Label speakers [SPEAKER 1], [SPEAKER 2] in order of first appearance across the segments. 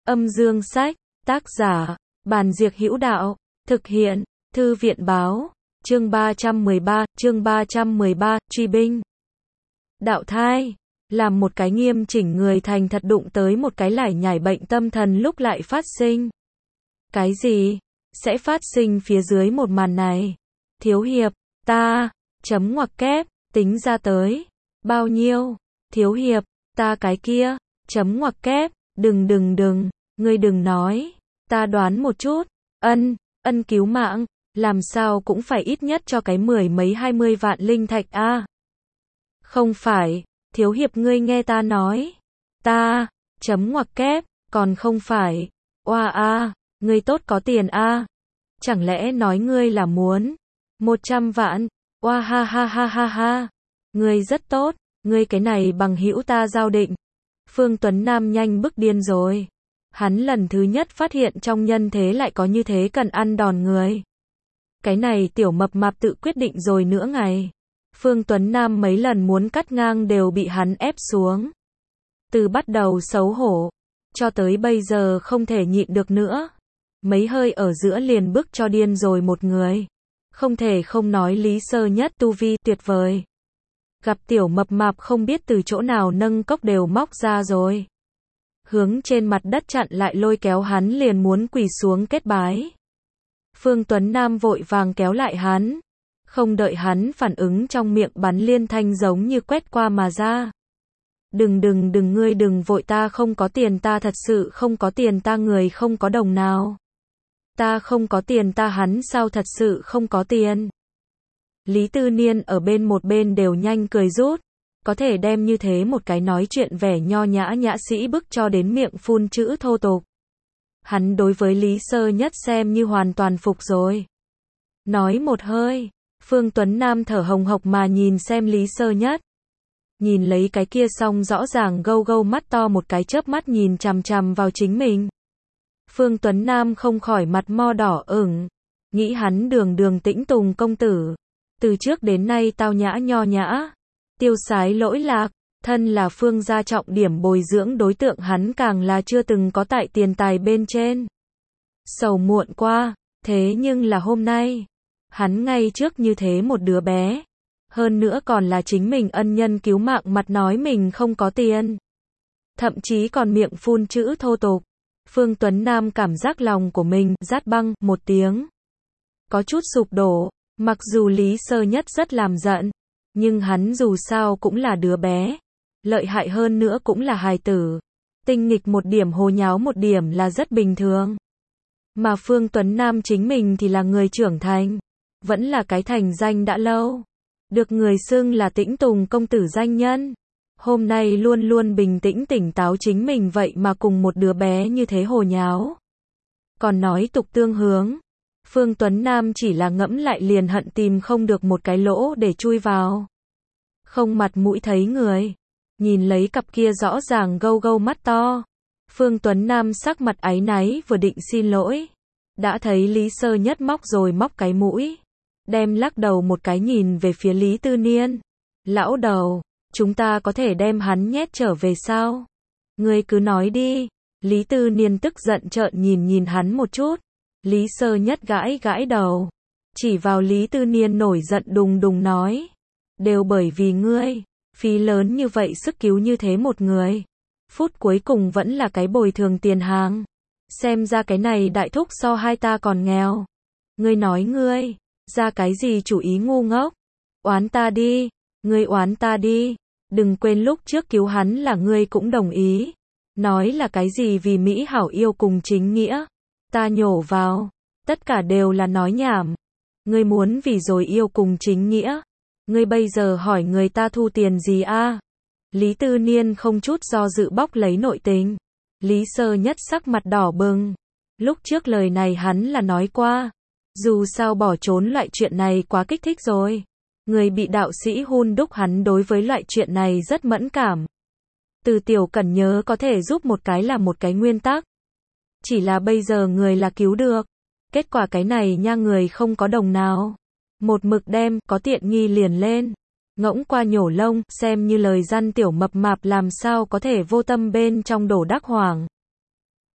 [SPEAKER 1] Âm dương sách, tác giả, Bàn Diệc Hữu Đạo, thực hiện, Thư viện báo, chương 313, truy binh. Đạo thai, làm một cái nghiêm chỉnh người thành thật đụng tới một cái lải nhải bệnh tâm thần lúc lại phát sinh. Cái gì? Sẽ phát sinh phía dưới một màn này. Thiếu hiệp, ta, chấm ngoặc kép, tính ra tới. Bao nhiêu? Thiếu hiệp, ta cái kia, chấm ngoặc kép, đừng, ngươi đừng nói. Ta đoán một chút, ân cứu mạng, làm sao cũng phải ít nhất cho cái 10 mấy 20 vạn linh thạch a. Không phải, thiếu hiệp ngươi nghe ta nói. Ta, chấm ngoặc kép, còn không phải. Oa a, ngươi tốt có tiền a. Chẳng lẽ nói ngươi là muốn 100 vạn? Oa ha ha ha ha ha. Ngươi rất tốt, ngươi cái này bằng hữu ta giao định. Phương Tuấn Nam nhanh bức điên rồi. Hắn lần thứ nhất phát hiện trong nhân thế lại có như thế cần ăn đòn người. Cái này tiểu mập mạp tự quyết định rồi nữa ngày. Phương Tuấn Nam mấy lần muốn cắt ngang đều bị hắn ép xuống. Từ bắt đầu xấu hổ, cho tới bây giờ không thể nhịn được nữa. Mấy hơi ở giữa liền bức cho điên rồi một người. Không thể không nói Lý Sơ Nhất tu vi tuyệt vời. Gặp tiểu mập mạp không biết từ chỗ nào nâng cốc đều móc ra rồi. Hướng trên mặt đất chặn lại lôi kéo hắn liền muốn quỳ xuống kết bái. Phương Tuấn Nam vội vàng kéo lại hắn. Không đợi hắn phản ứng trong miệng bắn liên thanh giống như quét qua mà ra. Đừng ngươi đừng vội, ta không có tiền, ta thật sự không có tiền, ta người không có đồng nào. Ta không có tiền, ta hắn sao thật sự không có tiền. Lý Tư Niên ở một bên đều nhanh cười rút. Có thể đem như thế một cái nói chuyện vẻ nho nhã nhã sĩ bức cho đến miệng phun chữ thô tục. Hắn đối với Lý Sơ Nhất xem như hoàn toàn phục rồi. Nói một hơi, Phương Tuấn Nam thở hồng hộc mà nhìn xem Lý Sơ Nhất. Nhìn lấy cái kia xong rõ ràng gâu mắt to một cái chớp mắt nhìn chằm chằm vào chính mình. Phương Tuấn Nam không khỏi mặt mo đỏ ửng. Nghĩ hắn đường Tĩnh Tùng công tử. Từ trước đến nay tao nhã nho nhã. Tiêu sái lỗi lạc, thân là Phương gia trọng điểm bồi dưỡng đối tượng hắn càng là chưa từng có tại tiền tài bên trên. Sầu muộn qua, thế nhưng là hôm nay, hắn ngay trước như thế một đứa bé. Hơn nữa còn là chính mình ân nhân cứu mạng mặt nói mình không có tiền. Thậm chí còn miệng phun chữ thô tục. Phương Tuấn Nam cảm giác lòng của mình rát băng một tiếng. Có chút sụp đổ, mặc dù Lý Sơ Nhất rất làm giận. Nhưng hắn dù sao cũng là đứa bé. Lợi hại hơn nữa cũng là hài tử. Tinh nghịch một điểm hồ nháo một điểm là rất bình thường. Mà Phương Tuấn Nam chính mình thì là người trưởng thành. Vẫn là cái thành danh đã lâu. Được người xưng là Tĩnh Tùng công tử danh nhân. Hôm nay luôn luôn bình tĩnh tỉnh táo chính mình vậy mà cùng một đứa bé như thế hồ nháo. Còn nói tục tương hướng. Phương Tuấn Nam chỉ là ngẫm lại liền hận tìm không được một cái lỗ để chui vào. Không mặt mũi thấy người. Nhìn lấy cặp kia rõ ràng gâu mắt to. Phương Tuấn Nam sắc mặt áy náy vừa định xin lỗi. Đã thấy Lý Sơ Nhất móc rồi móc cái mũi. Đem lắc đầu một cái nhìn về phía Lý Tư Niên. Lão đầu, chúng ta có thể đem hắn nhét trở về sao? Ngươi cứ nói đi. Lý Tư Niên tức giận trợn nhìn hắn một chút. Lý Sơ Nhất gãi đầu. Chỉ vào Lý Tư Niên nổi giận đùng nói. Đều bởi vì ngươi. Phí lớn như vậy sức cứu như thế một người. Phút cuối cùng vẫn là cái bồi thường tiền hàng. Xem ra cái này đại thúc so hai ta còn nghèo. Ngươi nói ngươi. Ra cái gì chủ ý ngu ngốc. Oán ta đi. Ngươi oán ta đi. Đừng quên lúc trước cứu hắn là ngươi cũng đồng ý. Nói là cái gì vì Mỹ hảo yêu cùng chính nghĩa. Ta nhổ vào, tất cả đều là nói nhảm. Ngươi muốn vì rồi yêu cùng chính nghĩa. Ngươi bây giờ hỏi người ta thu tiền gì a? Lý Tư Niên không chút do dự bóc lấy nội tình. Lý Sơ Nhất sắc mặt đỏ bừng. Lúc trước lời này hắn là nói qua. Dù sao bỏ trốn loại chuyện này quá kích thích rồi. Người bị đạo sĩ hun đúc hắn đối với loại chuyện này rất mẫn cảm. Từ Tiểu Cẩn nhớ có thể giúp một cái là một cái nguyên tắc. Chỉ là bây giờ người là cứu được. Kết quả cái này nha người không có đồng nào. Một mực đem, có tiện nghi liền lên. Ngỗng qua nhổ lông, xem như lời răn tiểu mập mạp làm sao có thể vô tâm bên trong đổ đắc hoàng.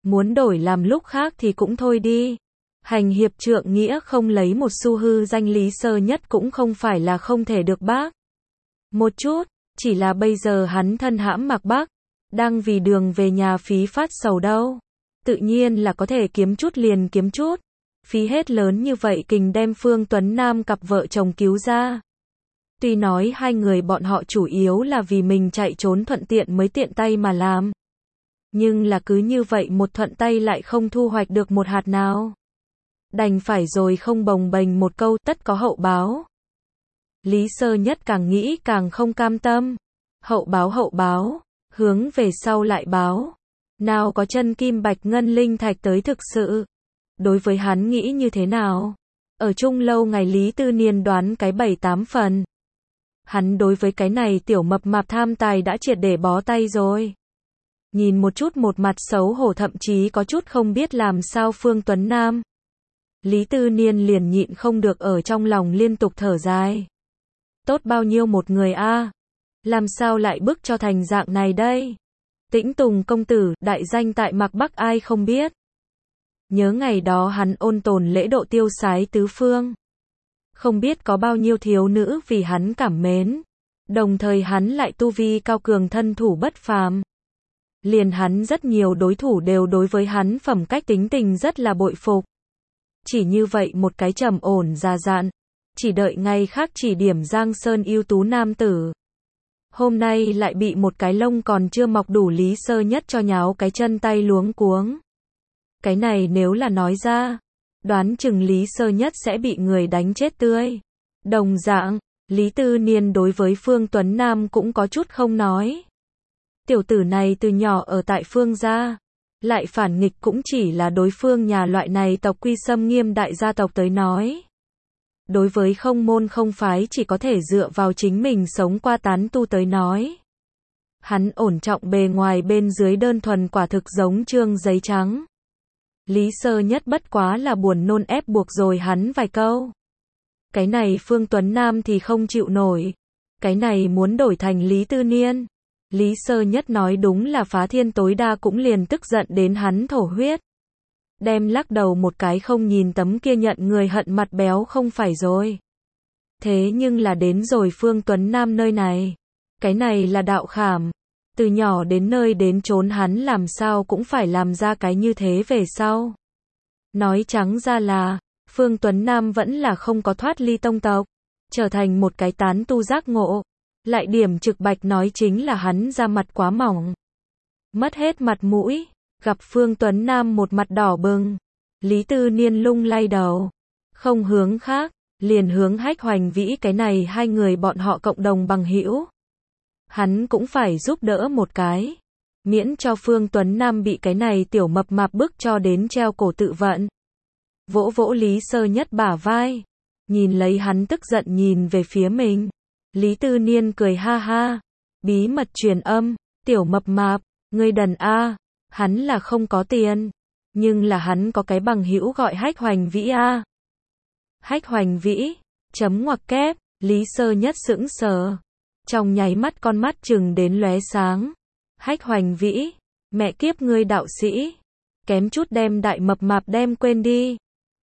[SPEAKER 1] Muốn đổi làm lúc khác thì cũng thôi đi. Hành hiệp trượng nghĩa không lấy một xu hư danh Lý Sơ Nhất cũng không phải là không thể được bác. Một chút, chỉ là bây giờ hắn thân hãm Mạc Bắc, đang vì đường về nhà phí phát sầu đâu. Tự nhiên là có thể kiếm chút liền kiếm chút. Phí hết lớn như vậy kình đem Phương Tuấn Nam cặp vợ chồng cứu ra. Tuy nói hai người bọn họ chủ yếu là vì mình chạy trốn thuận tiện mới tiện tay mà làm. Nhưng là cứ như vậy một thuận tay lại không thu hoạch được một hạt nào. Đành phải rồi không bồng bềnh một câu tất có hậu báo. Lý Sơ Nhất càng nghĩ càng không cam tâm. Hậu báo, hướng về sau lại báo. Nào có chân kim bạch ngân linh thạch tới thực sự. Đối với hắn nghĩ như thế nào? Ở chung lâu ngày Lý Tư Niên đoán cái 7-8 phần. Hắn đối với cái này tiểu mập mạp tham tài đã triệt để bó tay rồi. Nhìn một chút một mặt xấu hổ thậm chí có chút không biết làm sao Phương Tuấn Nam. Lý Tư Niên liền nhịn không được ở trong lòng liên tục thở dài. Tốt bao nhiêu một người a, làm sao lại bức cho thành dạng này đây? Tĩnh Tùng công tử, đại danh tại Mạc Bắc ai không biết. Nhớ ngày đó hắn ôn tồn lễ độ tiêu sái tứ phương. Không biết có bao nhiêu thiếu nữ vì hắn cảm mến. Đồng thời hắn lại tu vi cao cường thân thủ bất phàm. Liền hắn rất nhiều đối thủ đều đối với hắn phẩm cách tính tình rất là bội phục. Chỉ như vậy một cái trầm ổn già dặn, chỉ đợi ngày khác chỉ điểm Giang Sơn ưu tú nam tử. Hôm nay lại bị một cái lông còn chưa mọc đủ Lý Sơ Nhất cho nháo cái chân tay luống cuống. Cái này nếu là nói ra, đoán chừng Lý Sơ Nhất sẽ bị người đánh chết tươi. Đồng dạng, Lý Tư Niên đối với Phương Tuấn Nam cũng có chút không nói. Tiểu tử này từ nhỏ ở tại Phương gia, lại phản nghịch cũng chỉ là đối phương nhà loại này tộc quy xâm nghiêm đại gia tộc tới nói. Đối với không môn không phái chỉ có thể dựa vào chính mình sống qua tán tu tới nói. Hắn ổn trọng bề ngoài bên dưới đơn thuần quả thực giống trương giấy trắng. Lý Sơ Nhất bất quá là buồn nôn ép buộc rồi hắn vài câu. Cái này Phương Tuấn Nam thì không chịu nổi. Cái này muốn đổi thành Lý Tư Niên. Lý Sơ Nhất nói đúng là phá thiên tối đa cũng liền tức giận đến hắn thổ huyết. Đem lắc đầu một cái không nhìn tấm kia nhận người hận mặt béo không phải rồi. Thế nhưng là đến rồi Phương Tuấn Nam nơi này. Cái này là đạo khảm. Từ nhỏ đến nơi đến chốn hắn làm sao cũng phải làm ra cái như thế về sau. Nói trắng ra là, Phương Tuấn Nam vẫn là không có thoát ly tông tộc. Trở thành một cái tán tu giác ngộ. Lại điểm trực bạch nói chính là hắn ra mặt quá mỏng. Mất hết mặt mũi. Gặp Phương Tuấn Nam một mặt đỏ bừng. Lý Tư Niên lung lay đầu. Không hướng khác, liền hướng Hách Hoành Vĩ cái này hai người bọn họ cộng đồng bằng hữu. Hắn cũng phải giúp đỡ một cái. Miễn cho Phương Tuấn Nam bị cái này tiểu mập mạp bức cho đến treo cổ tự vận. Vỗ vỗ Lý Sơ Nhất bả vai. Nhìn lấy hắn tức giận nhìn về phía mình. Lý Tư Niên cười ha ha. Bí mật truyền âm. Tiểu mập mạp, ngươi đần a. Hắn là không có tiền. Nhưng là hắn có cái bằng hữu gọi Hách Hoành Vĩ a. Hách Hoành Vĩ. Chấm ngoặc kép. Lý Sơ Nhất sững sờ. Trong nháy mắt con mắt chừng đến lóe sáng. Hách Hoành Vĩ. Mẹ kiếp ngươi đạo sĩ. Kém chút đem đại mập mạp đem quên đi.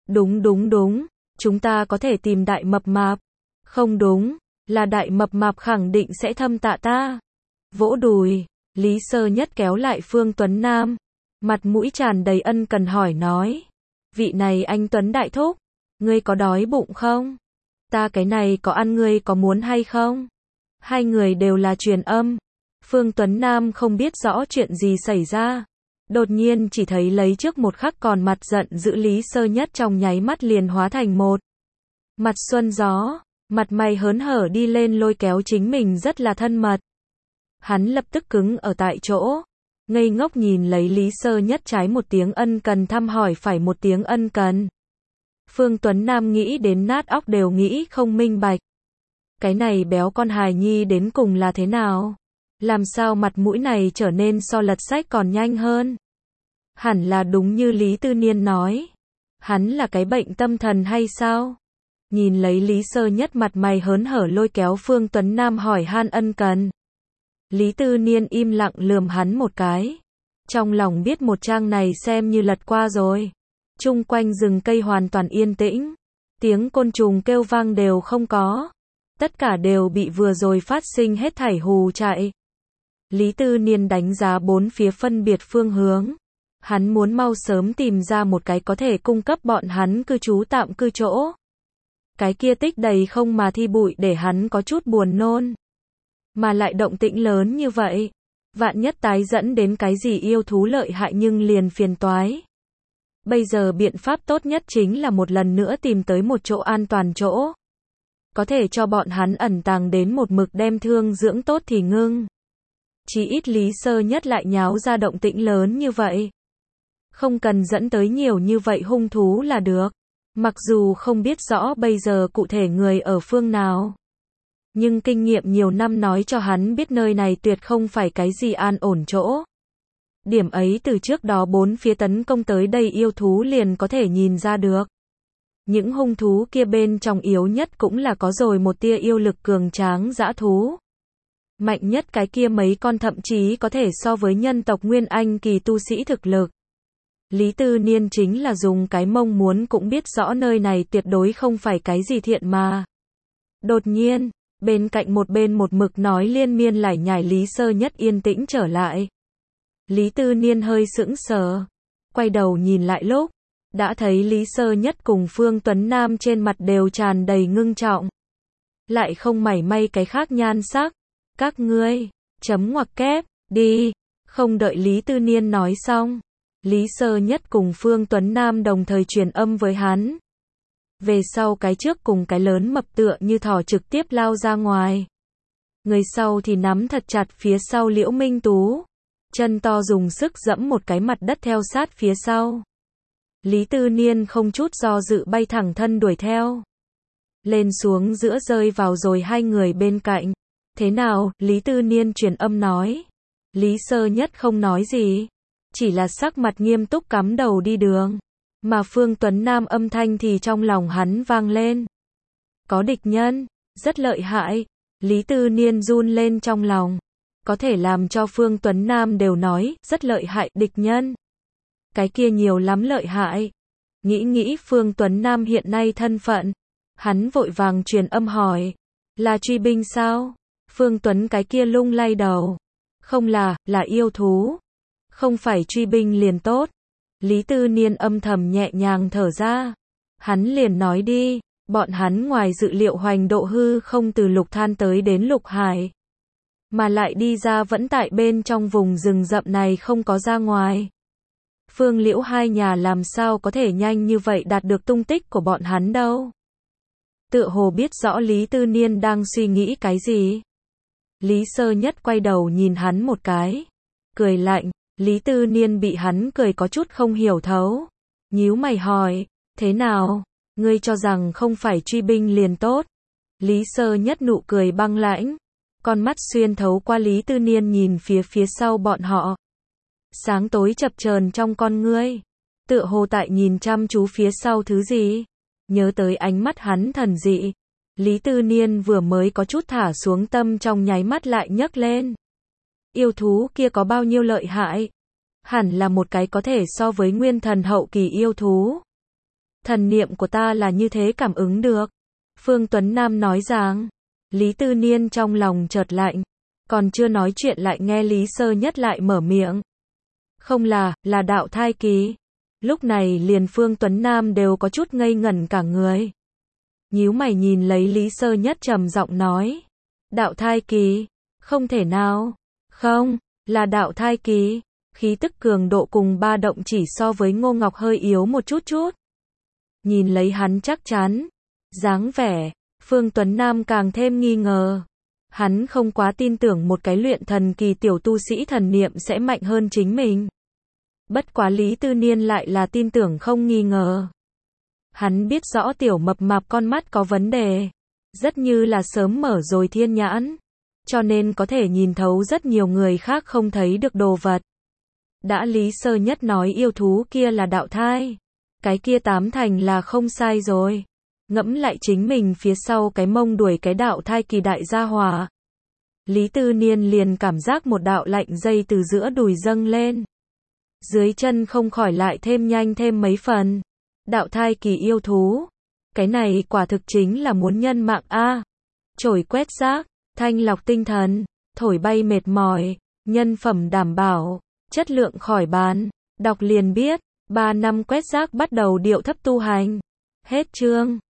[SPEAKER 1] Đúng. Chúng ta có thể tìm đại mập mạp. Không đúng. Là đại mập mạp khẳng định sẽ thâm tạ ta. Vỗ đùi. Lý Sơ Nhất kéo lại Phương Tuấn Nam. Mặt mũi tràn đầy ân cần hỏi nói. Vị này anh Tuấn đại thúc. Ngươi có đói bụng không? Ta cái này có ăn ngươi có muốn hay không? Hai người đều là truyền âm. Phương Tuấn Nam không biết rõ chuyện gì xảy ra. Đột nhiên chỉ thấy lấy trước một khắc còn mặt giận dữ Lý Sơ Nhất trong nháy mắt liền hóa thành một mặt xuân gió. Mặt mày hớn hở đi lên lôi kéo chính mình rất là thân mật. Hắn lập tức cứng ở tại chỗ. Ngây ngốc nhìn lấy Lý Sơ Nhất trái một tiếng ân cần thăm hỏi phải một tiếng ân cần. Phương Tuấn Nam nghĩ đến nát óc đều nghĩ không minh bạch. Cái này béo con hài nhi đến cùng là thế nào? Làm sao mặt mũi này trở nên so lật sách còn nhanh hơn? Hẳn là đúng như Lý Tư Niên nói. Hắn là cái bệnh tâm thần hay sao? Nhìn lấy Lý Sơ Nhất mặt mày hớn hở lôi kéo Phương Tuấn Nam hỏi han ân cần. Lý Tư Niên im lặng lườm hắn một cái. Trong lòng biết một trang này xem như lật qua rồi. Chung quanh rừng cây hoàn toàn yên tĩnh. Tiếng côn trùng kêu vang đều không có. Tất cả đều bị vừa rồi phát sinh hết thảy hù chạy. Lý Tư Niên đánh giá bốn phía phân biệt phương hướng. Hắn muốn mau sớm tìm ra một cái có thể cung cấp bọn hắn cư trú tạm cư chỗ. Cái kia tích đầy không mà thi bụi để hắn có chút buồn nôn. Mà lại động tĩnh lớn như vậy. Vạn nhất tái dẫn đến cái gì yêu thú lợi hại nhưng liền phiền toái. Bây giờ biện pháp tốt nhất chính là một lần nữa tìm tới một chỗ an toàn chỗ. Có thể cho bọn hắn ẩn tàng đến một mực đem thương dưỡng tốt thì ngưng. Chỉ ít Lý Sơ Nhất lại nháo ra động tĩnh lớn như vậy. Không cần dẫn tới nhiều như vậy hung thú là được. Mặc dù không biết rõ bây giờ cụ thể người ở phương nào. Nhưng kinh nghiệm nhiều năm nói cho hắn biết nơi này tuyệt không phải cái gì an ổn chỗ. Điểm ấy từ trước đó bốn phía tấn công tới đây yêu thú liền có thể nhìn ra được. Những hung thú kia bên trong yếu nhất cũng là có rồi một tia yêu lực cường tráng dã thú. Mạnh nhất cái kia mấy con thậm chí có thể so với nhân tộc Nguyên Anh kỳ tu sĩ thực lực. Lý Tư Niên chính là dùng cái mông muốn cũng biết rõ nơi này tuyệt đối không phải cái gì thiện mà. Đột nhiên, bên cạnh một bên một mực nói liên miên lải nhải Lý Sơ Nhất yên tĩnh trở lại. Lý Tư Niên hơi sững sờ, quay đầu nhìn lại lúc, đã thấy Lý Sơ Nhất cùng Phương Tuấn Nam trên mặt đều tràn đầy ngưng trọng. Lại không mảy may cái khác nhan sắc. Các ngươi, chấm ngoặc kép, đi. Không đợi Lý Tư Niên nói xong. Lý Sơ Nhất cùng Phương Tuấn Nam đồng thời truyền âm với hắn. Về sau cái trước cùng cái lớn mập tựa như thỏ trực tiếp lao ra ngoài. Người sau thì nắm thật chặt phía sau Liễu Minh Tú. Chân to dùng sức dẫm một cái mặt đất theo sát phía sau. Lý Tư Niên không chút do dự bay thẳng thân đuổi theo. Lên xuống giữa rơi vào rồi hai người bên cạnh. Thế nào? Lý Tư Niên truyền âm nói. Lý Sơ Nhất không nói gì. Chỉ là sắc mặt nghiêm túc cắm đầu đi đường. Mà Phương Tuấn Nam âm thanh thì trong lòng hắn vang lên. Có địch nhân, rất lợi hại. Lý Tư Niên run lên trong lòng. Có thể làm cho Phương Tuấn Nam đều nói, rất lợi hại, địch nhân. Cái kia nhiều lắm lợi hại. Nghĩ Phương Tuấn Nam hiện nay thân phận. Hắn vội vàng truyền âm hỏi. Là truy binh sao? Phương Tuấn cái kia lung lay đầu. Không là yêu thú. Không phải truy binh liền tốt. Lý Tư Niên âm thầm nhẹ nhàng thở ra. Hắn liền nói đi, bọn hắn ngoài dự liệu hoành độ hư không từ lục than tới đến lục hải. Mà lại đi ra vẫn tại bên trong vùng rừng rậm này không có ra ngoài. Phương Liễu hai nhà làm sao có thể nhanh như vậy đạt được tung tích của bọn hắn đâu. Tựa hồ biết rõ Lý Tư Niên đang suy nghĩ cái gì. Lý Sơ Nhất quay đầu nhìn hắn một cái. Cười lạnh, Lý Tư Niên bị hắn cười có chút không hiểu thấu. Nhíu mày hỏi, thế nào? Ngươi cho rằng không phải truy binh liền tốt. Lý Sơ Nhất nụ cười băng lãnh. Con mắt xuyên thấu qua Lý Tư Niên nhìn phía sau bọn họ. Sáng tối chập chờn trong con ngươi. Tựa hồ tại nhìn chăm chú phía sau thứ gì. Nhớ tới ánh mắt hắn thần dị. Lý Tư Niên vừa mới có chút thả xuống tâm trong nháy mắt lại nhấc lên. Yêu thú kia có bao nhiêu lợi hại? Hẳn là một cái có thể so với nguyên thần hậu kỳ yêu thú. Thần niệm của ta là như thế cảm ứng được. Phương Tuấn Nam nói rằng. Lý Tư Niên trong lòng chợt lạnh. Còn chưa nói chuyện lại nghe Lý Sơ Nhất lại mở miệng. Không là đạo thai kỳ. Lúc này liền Phương Tuấn Nam đều có chút ngây ngẩn cả người. Nhíu mày nhìn lấy Lý Sơ Nhất trầm giọng nói. Đạo thai kỳ? Không thể nào. Không, là đạo thai kỳ. Khí tức cường độ cùng ba động chỉ so với Ngô Ngọc hơi yếu một chút. Nhìn lấy hắn chắc chắn. Dáng vẻ, Phương Tuấn Nam càng thêm nghi ngờ. Hắn không quá tin tưởng một cái luyện thần kỳ tiểu tu sĩ thần niệm sẽ mạnh hơn chính mình. Bất quá Lý Tư Niên lại là tin tưởng không nghi ngờ. Hắn biết rõ tiểu mập mạp con mắt có vấn đề. Rất như là sớm mở rồi thiên nhãn. Cho nên có thể nhìn thấu rất nhiều người khác không thấy được đồ vật. Đã Lý Sơ Nhất nói yêu thú kia là đạo thai. Cái kia tám thành là không sai rồi. Ngẫm lại chính mình phía sau cái mông đuổi cái đạo thai kỳ đại gia hỏa. Lý Tư Niên liền cảm giác một đạo lạnh dây từ giữa đùi dâng lên. Dưới chân không khỏi lại thêm nhanh thêm mấy phần. Đạo thai kỳ yêu thú. Cái này quả thực chính là muốn nhân mạng a. Chổi quét rác, thanh lọc tinh thần, thổi bay mệt mỏi, nhân phẩm đảm bảo, chất lượng khỏi bàn. Đọc liền biết, 3 năm quét rác bắt đầu điệu thấp tu hành. Hết chương.